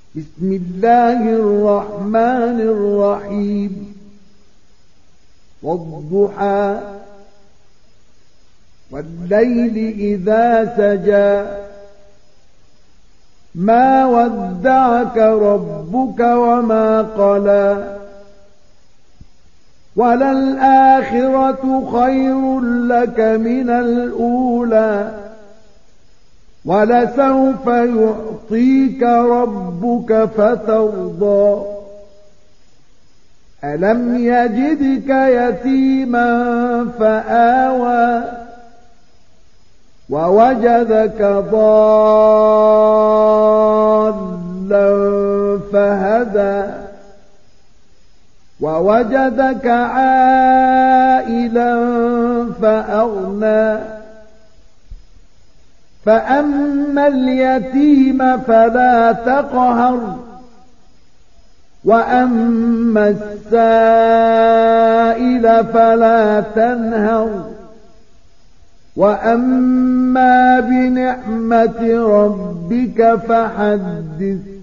بسم الله الرحمن الرحيم والضحى والليل إذا سجى ما ودعك ربك وما قلى وللآخرة خير لك من الأولى ولسوف يعطيك ربك فترضى ألم يجدك يتيما فآوى ووجدك ضالا فهدى ووجدك عائلا فأغنى فأما اليتيم فلا تقهر وأما السائل فلا تنهر وأما بنعمة ربك فحدث